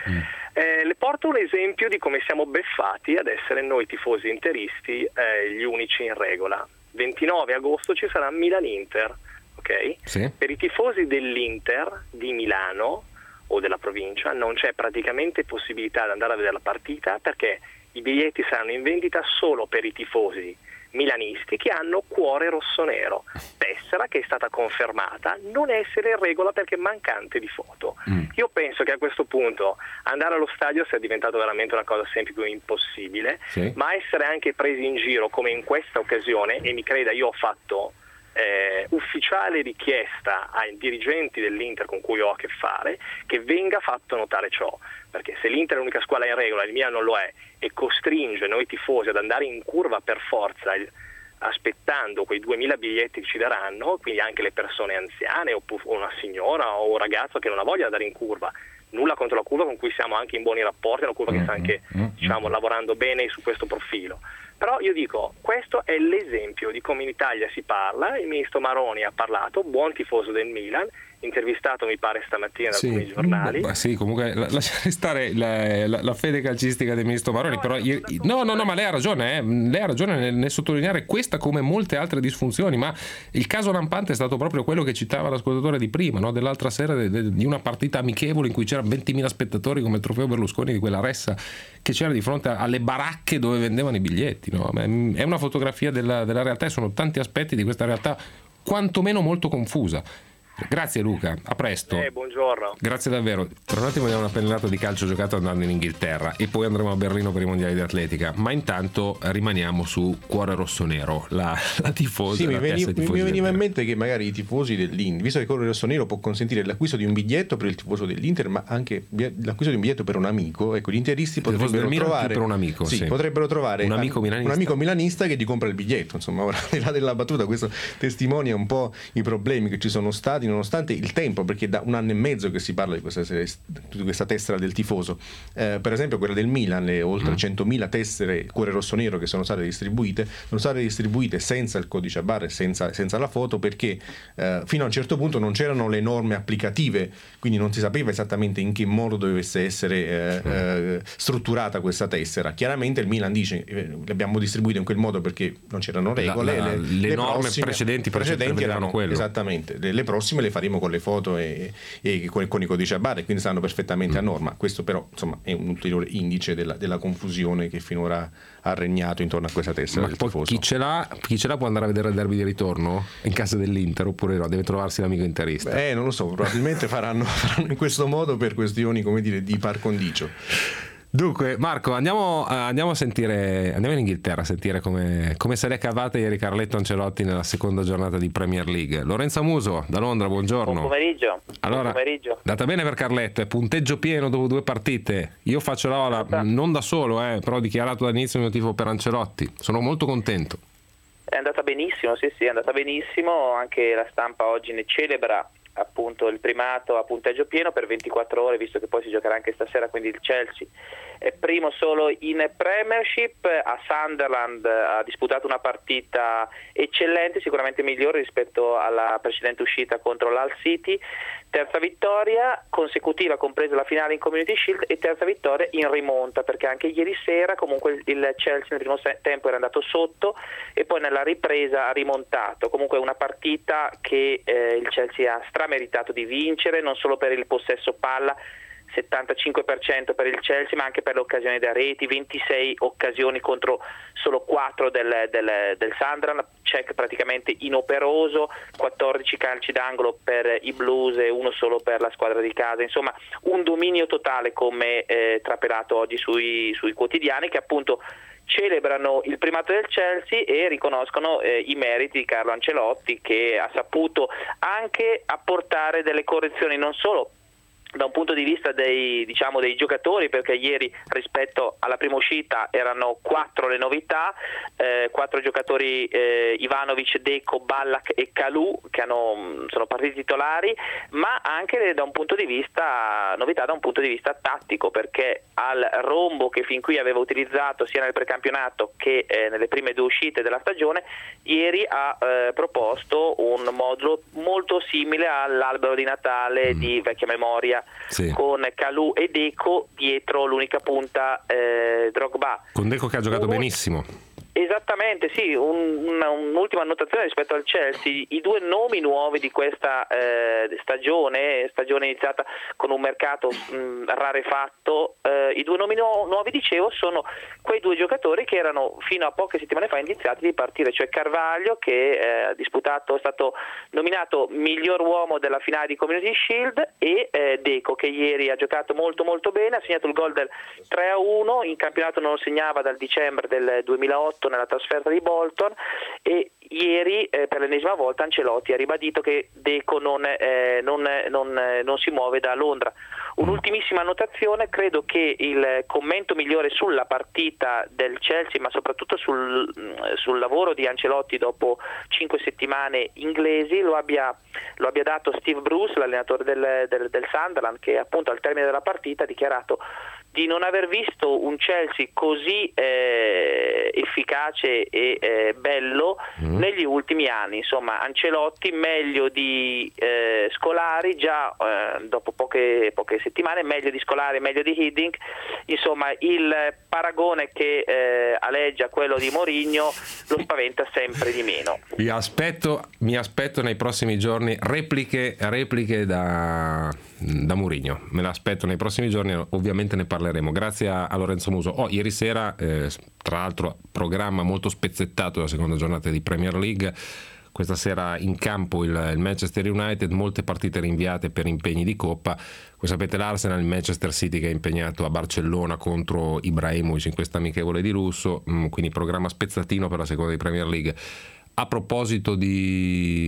Mm. Eh, le porto un esempio di come siamo beffati ad essere noi tifosi interisti eh, gli unici in regola. ventinove agosto ci sarà Milan-Inter, ok? Sì. Per i tifosi dell'Inter di Milano o della provincia non c'è praticamente possibilità di andare a vedere la partita, perché i biglietti saranno in vendita solo per i tifosi milanisti che hanno cuore rossonero, tessera che è stata confermata non essere in regola perché mancante di foto. Mm. Io penso che a questo punto andare allo stadio sia diventato veramente una cosa sempre più impossibile, sì. ma essere anche presi in giro come in questa occasione, e mi creda, io ho fatto eh, ufficiale richiesta ai dirigenti dell'Inter con cui ho a che fare che venga fatto notare ciò, perché se l'Inter è l'unica squadra in regola, il Milan non lo è, e costringe noi tifosi ad andare in curva per forza aspettando quei duemila biglietti che ci daranno, quindi anche le persone anziane o una signora o un ragazzo che non ha voglia di andare in curva, nulla contro la curva con cui siamo anche in buoni rapporti, è una curva che sta anche diciamo, lavorando bene su questo profilo. Però io dico, questo è l'esempio di come in Italia si parla. Il ministro Maroni ha parlato, buon tifoso del Milan, intervistato mi pare stamattina da sì. alcuni giornali. Ma sì, comunque la, lasciare stare la, la, la fede calcistica del ministro Maroni, no, però io, no, no, no, ma lei ha ragione, eh. lei ha ragione nel, nel sottolineare questa come molte altre disfunzioni, ma il caso lampante è stato proprio quello che citava l'ascoltatore di prima, no? Dell'altra sera de, de, di una partita amichevole in cui c'erano ventimila spettatori come il trofeo Berlusconi di quella ressa che c'era di fronte alle baracche dove vendevano i biglietti, no? È una fotografia della, della realtà e sono tanti aspetti di questa realtà quantomeno molto confusa. Grazie Luca, a presto. Eh, buongiorno. Grazie davvero. Tra un attimo diamo una pennellata di calcio giocato andando in Inghilterra e poi andremo a Berlino per i mondiali di atletica, ma intanto rimaniamo su Cuore Rossonero, la, la tifosa. Sì, la mi, veniva, tifosi mi veniva in mente che magari i tifosi dell'Inter, visto che Cuore Rossonero può consentire l'acquisto di un biglietto per il tifoso dell'Inter, ma anche l'acquisto di un biglietto per un amico, ecco, gli interisti potrebbero trovare per un amico, sì, sì. potrebbero trovare un amico milanista. un amico milanista che gli compra il biglietto. Insomma, ora, al di là della battuta, questo testimonia un po' i problemi che ci sono stati nonostante il tempo, perché da un anno e mezzo che si parla di questa, di questa tessera del tifoso. Eh, per esempio quella del Milan, le oltre mm. centomila tessere Cuore Rossonero che sono state distribuite sono state distribuite senza il codice a barre, senza, senza la foto, perché eh, fino a un certo punto non c'erano le norme applicative, quindi non si sapeva esattamente in che modo dovesse essere eh, eh, strutturata questa tessera. Chiaramente il Milan dice eh, le abbiamo distribuite in quel modo perché non c'erano regole, la, la, le, le, le norme prossime, precedenti, precedenti erano quello. Esattamente, le, le prossime le faremo con le foto e, e con, con i codici a barre, quindi stanno perfettamente mm. a norma. Questo però insomma è un ulteriore indice della, della confusione che finora ha regnato intorno a questa tessera. Ma poi chi ce l'ha chi ce l'ha può andare a vedere il derby di ritorno in casa dell'Inter, oppure no, deve trovarsi l'amico interista? Eh, non lo so, probabilmente faranno, faranno in questo modo per questioni, come dire, di par condicio. Dunque Marco, andiamo, andiamo a sentire, andiamo in Inghilterra a sentire come, come se l'è cavata ieri Carletto Ancelotti nella seconda giornata di Premier League. Lorenzo Muso da Londra, buongiorno. Buon pomeriggio. Allora, Buon pomeriggio. Data bene per Carletto, è punteggio pieno dopo due partite. Io faccio la ola, non da solo, eh, però ho dichiarato dall'inizio il mio tifo per Ancelotti. Sono molto contento. È andata benissimo, sì sì, è andata benissimo. Anche la stampa oggi ne celebra appunto il primato a punteggio pieno per ventiquattro ore, visto che poi si giocherà anche stasera, quindi il Chelsea è primo solo in Premiership. A Sunderland ha disputato una partita eccellente, sicuramente migliore rispetto alla precedente uscita contro l'Hull City. Terza vittoria consecutiva, compresa la finale in Community Shield, e terza vittoria in rimonta, perché anche ieri sera comunque il Chelsea nel primo tempo era andato sotto e poi nella ripresa ha rimontato. Comunque una partita che eh, il Chelsea ha strameritato di vincere, non solo per il possesso palla, settantacinque per cento per il Chelsea, ma anche per le occasioni da reti, ventisei occasioni contro solo quattro del, del, del Sunderland, check praticamente inoperoso, quattordici calci d'angolo per i Blues e uno solo per la squadra di casa. Insomma, un dominio totale, come eh, trapelato oggi sui, sui quotidiani, che appunto celebrano il primato del Chelsea e riconoscono eh, i meriti di Carlo Ancelotti, che ha saputo anche apportare delle correzioni non solo da un punto di vista dei, diciamo, dei giocatori, perché ieri rispetto alla prima uscita erano quattro le novità, eh, quattro giocatori, eh, Ivanovic, Deco, Ballack e Kalou, che hanno, sono partiti titolari, ma anche da un punto di vista novità da un punto di vista tattico, perché al rombo che fin qui aveva utilizzato sia nel precampionato che eh, nelle prime due uscite della stagione, ieri ha eh, proposto un modulo molto simile all'albero di Natale mm. di vecchia memoria, sì. con Kalou e Deco, dietro l'unica punta eh, Drogba. Con Deco che ha giocato Un... benissimo. Esattamente, sì, un, una, un'ultima annotazione rispetto al Chelsea. I due nomi nuovi di questa eh, stagione, stagione iniziata con un mercato mh, rarefatto, eh, i due nomi nu- nuovi, dicevo, sono quei due giocatori che erano fino a poche settimane fa indiziati di partire, cioè Carvalho, che eh, ha disputato, è stato nominato miglior uomo della finale di Community Shield, e eh, Deco, che ieri ha giocato molto molto bene, ha segnato il gol del tre a uno, in campionato non lo segnava dal dicembre del duemilaotto nella trasferta di Bolton, e ieri eh, per l'ennesima volta Ancelotti ha ribadito che Deco non, eh, non, non, non si muove da Londra. Un'ultimissima annotazione: credo che il commento migliore sulla partita del Chelsea, ma soprattutto sul, sul lavoro di Ancelotti dopo cinque settimane inglesi, lo abbia, lo abbia dato Steve Bruce, l'allenatore del, del, del Sunderland, che appunto al termine della partita ha dichiarato di non aver visto un Chelsea così eh, efficace e eh, bello mm. negli ultimi anni. Insomma, Ancelotti meglio di eh, Scolari, già eh, dopo poche, poche settimane, meglio di Scolari, meglio di Hiddink. Insomma, il paragone che eh, aleggia quello di Mourinho lo spaventa sempre di meno. Mi aspetto, mi aspetto nei prossimi giorni repliche, repliche da, da Mourinho. Me l'aspetto nei prossimi giorni, ovviamente ne parleremo. Grazie a, a Lorenzo Muso. Oh, ieri sera, eh, tra l'altro, programma molto spezzettato la seconda giornata di Premier League. Questa sera in campo il, il Manchester United, molte partite rinviate per impegni di Coppa. Come sapete, l'Arsenal, il Manchester City che è impegnato a Barcellona contro Ibrahimovic in questa amichevole di lusso, mm, quindi programma spezzatino per la seconda di Premier League. A proposito di,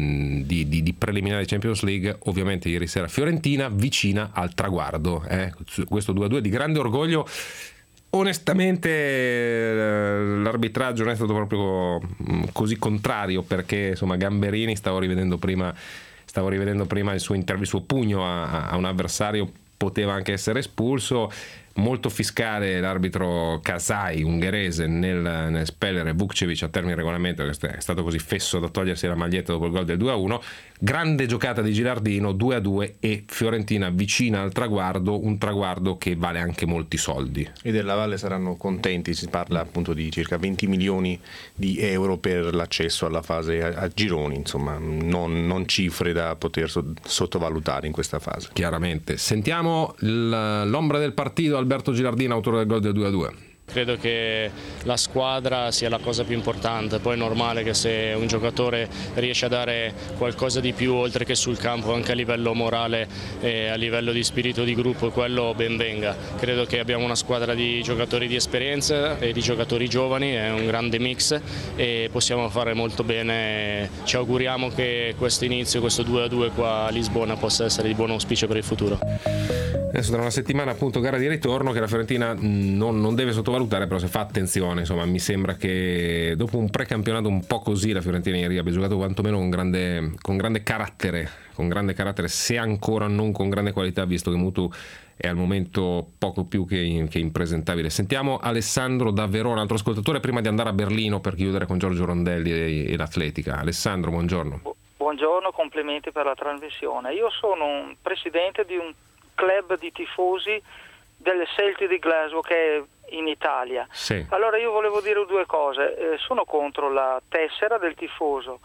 di, di, di preliminari Champions League, ovviamente ieri sera Fiorentina vicina al traguardo, eh? Questo due a due di grande orgoglio. Onestamente l'arbitraggio non è stato proprio così contrario, perché insomma Gamberini, stavo rivedendo prima stavo rivedendo prima il suo intervento, il suo pugno a, a un avversario, poteva anche essere espulso. Molto fiscale l'arbitro Kasai, ungherese, nel, nel spellere Vukcevic a termine regolamento, che è stato così fesso da togliersi la maglietta dopo il gol del due a uno. Grande giocata di Gilardino, due a due, e Fiorentina vicina al traguardo, un traguardo che vale anche molti soldi. E della Valle saranno contenti, si parla appunto di circa venti milioni di euro per l'accesso alla fase a, a gironi, insomma non, non cifre da poter so, sottovalutare in questa fase. Chiaramente. Sentiamo l'ombra del partito, Alberto Gilardino, autore del gol del due a due. Credo che la squadra sia la cosa più importante, poi è normale che se un giocatore riesce a dare qualcosa di più oltre che sul campo, anche a livello morale e a livello di spirito di gruppo, quello ben venga. Credo che abbiamo una squadra di giocatori di esperienza e di giocatori giovani, è un grande mix e possiamo fare molto bene. Ci auguriamo che questo inizio, questo due a due qua a Lisbona possa essere di buon auspicio per il futuro. Adesso tra una settimana appunto gara di ritorno che la Fiorentina non, non deve sottovalutare, però se fa attenzione, insomma mi sembra che dopo un precampionato un po' così la Fiorentina ieri abbia giocato quantomeno con grande, con grande carattere, con grande carattere, se ancora non con grande qualità, visto che Mutu è al momento poco più che, che impresentabile. Sentiamo Alessandro da Verona, altro ascoltatore, prima di andare a Berlino per chiudere con Giorgio Rondelli e, e l'Atletica. Alessandro, buongiorno. Buongiorno, complimenti per la trasmissione. Io sono un presidente di un club di tifosi delle Celtic di Glasgow che è in Italia. Sì. Allora io volevo dire due cose. Eh, sono contro la tessera del tifoso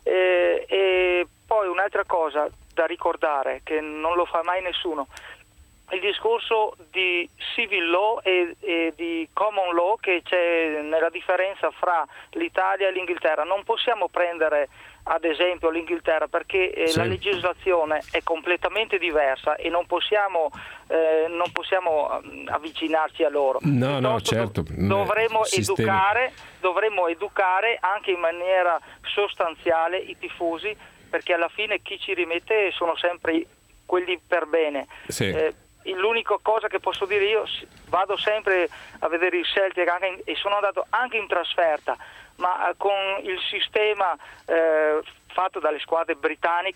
eh, e poi un'altra cosa da ricordare che non lo fa mai nessuno, il discorso di civil law e, e di common law che c'è nella differenza fra l'Italia e l'Inghilterra. Non possiamo prendere ad esempio l'Inghilterra perché eh, sì. la legislazione è completamente diversa e non possiamo, eh, non possiamo avvicinarci a loro. No, no, certo. Dovremmo educare, dovremmo educare anche in maniera sostanziale i tifosi, perché alla fine chi ci rimette sono sempre quelli per bene. Sì. Eh, l'unica cosa che posso dire, io vado sempre a vedere il Celtic anche in, e sono andato anche in trasferta, ma con il sistema eh, fatto dalle squadre britanniche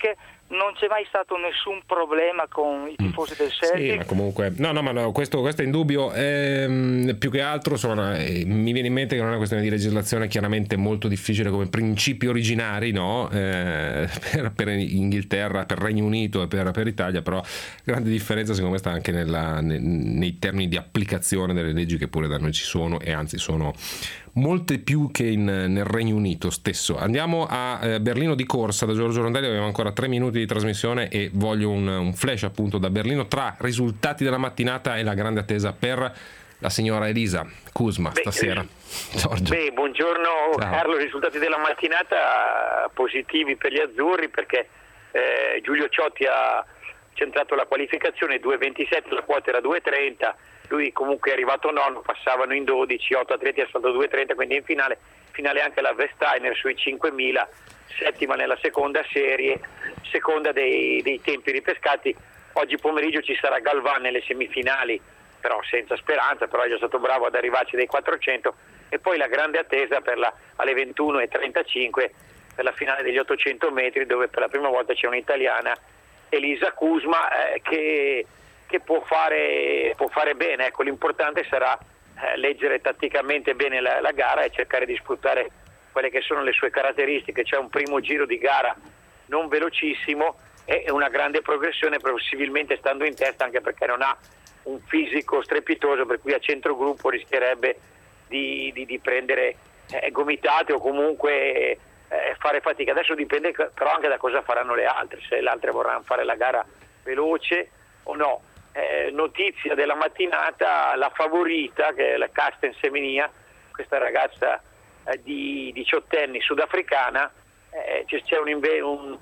non c'è mai stato nessun problema con i tifosi del Celtic. Sì, ma comunque no, no, ma no, questo, questo è indubbio. Ehm, più che altro sono, eh, mi viene in mente che non è una questione di legislazione chiaramente molto difficile come principi originari, no? Eh, per, per Inghilterra, per Regno Unito e per, per Italia, però grande differenza secondo me sta anche nella, nei, nei termini di applicazione delle leggi che pure da noi ci sono, e anzi sono molte più che in, nel Regno Unito stesso. Andiamo a eh, Berlino di corsa da Giorgio Rondelli, abbiamo ancora tre minuti di trasmissione e voglio un, un flash appunto da Berlino tra risultati della mattinata e la grande attesa per la signora Elisa Kuzma stasera. Giorgio. Beh, buongiorno. Ciao. Carlo, risultati della mattinata positivi per gli azzurri, perché eh, Giulio Ciotti ha centrato la qualificazione due ventisette, la quota era due trenta, lui comunque è arrivato nono, passavano in dodici, otto atleti ha salto due trenta, quindi in finale, finale anche la Vestainer sui cinquemila, settima nella seconda serie, seconda dei, dei tempi ripescati. Oggi pomeriggio ci sarà Galvan nelle semifinali, però senza speranza, però è già stato bravo ad arrivarci dai quattrocento, e poi la grande attesa per la, alle ventuno e trentacinque per la finale degli ottocento metri, dove per la prima volta c'è un'italiana, Elisa Kuzma, eh, che che può fare, può fare bene. Ecco, l'importante sarà eh, leggere tatticamente bene la, la gara e cercare di sfruttare quelle che sono le sue caratteristiche. C'è un primo giro di gara non velocissimo e una grande progressione, possibilmente stando in testa, anche perché non ha un fisico strepitoso, per cui a centrogruppo rischierebbe di, di, di prendere eh, gomitate o comunque eh, fare fatica. Adesso dipende però anche da cosa faranno le altre, se le altre vorranno fare la gara veloce o no. Eh, notizia della mattinata, la favorita, che è la Carsten Semenya, questa ragazza eh, di diciottenni sudafricana, eh, c'è un, un,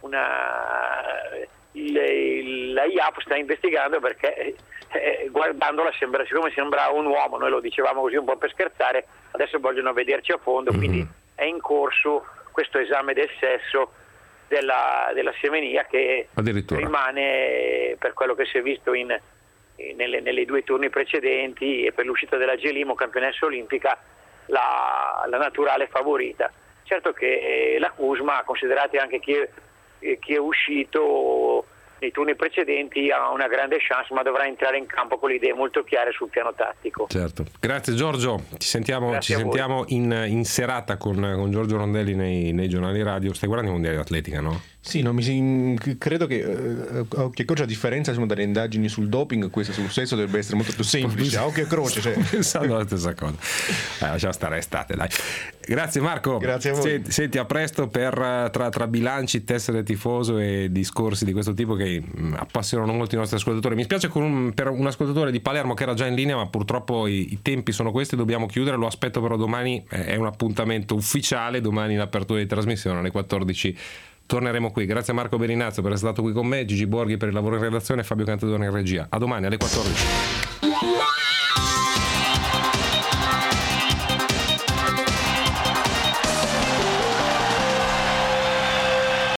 una il, il, la I A P sta investigando perché eh, guardandola sembra, siccome sembrava un uomo, noi lo dicevamo così un po' per scherzare, adesso vogliono vederci a fondo, mm-hmm. quindi è in corso questo esame del sesso della, della Semenya, che rimane, per quello che si è visto in, in, nelle, nelle due turni precedenti e per l'uscita della Gelimo, campionessa olimpica, la, la naturale favorita. Certo che la Kuzma, considerate anche chi è, chi è uscito nei turni precedenti, ha una grande chance, ma dovrà entrare in campo con le idee molto chiare sul piano tattico. Certo. Grazie Giorgio, ci sentiamo, ci sentiamo in, in serata con, con Giorgio Rondelli nei, nei giornali radio. Stai guardando i mondiali d'atletica, no? Sì, no, mi si, credo che eh, occhio e croce, a differenza insomma, dalle indagini sul doping, questa sul sesso dovrebbe essere molto più semplice. Occhio e croce, cioè. Pensando la stessa cosa. Dai, lasciamo stare estate, dai. Grazie Marco. Grazie a voi. Senti, senti a presto per tra, tra bilanci, tessere tifoso e discorsi di questo tipo che mh, appassionano molto i nostri ascoltatori. Mi spiace con un, per un ascoltatore di Palermo che era già in linea, ma purtroppo i, i tempi sono questi, dobbiamo chiudere. Lo aspetto però domani, eh, è un appuntamento ufficiale, domani in apertura di trasmissione alle quattordici. Torneremo qui. Grazie a Marco Berinazzo per essere stato qui con me, Gigi Borghi per il lavoro in redazione e Fabio Cantadone in regia. A domani alle quattordici.